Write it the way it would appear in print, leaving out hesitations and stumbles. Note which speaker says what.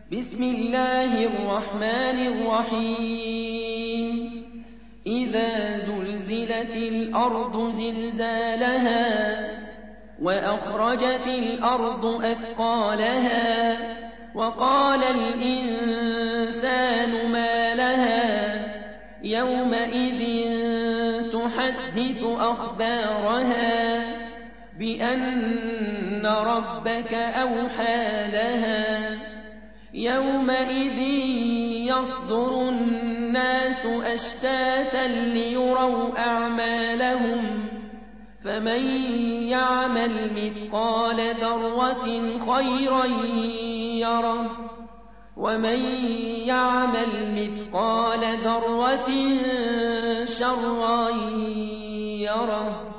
Speaker 1: بسم الله الرحمن الرحيم إذا زلزلت الأرض زلزالها وأخرجت الأرض أثقالها وقال الإنسان ما لها يومئذ تحدث أخبارها بأن ربك أوحى لها يومئذ يصدر الناس أشتاتا ليروا أعمالهم فمن يعمل مثقال ذرة خيرا يره ومن يعمل مثقال ذرة شرا يره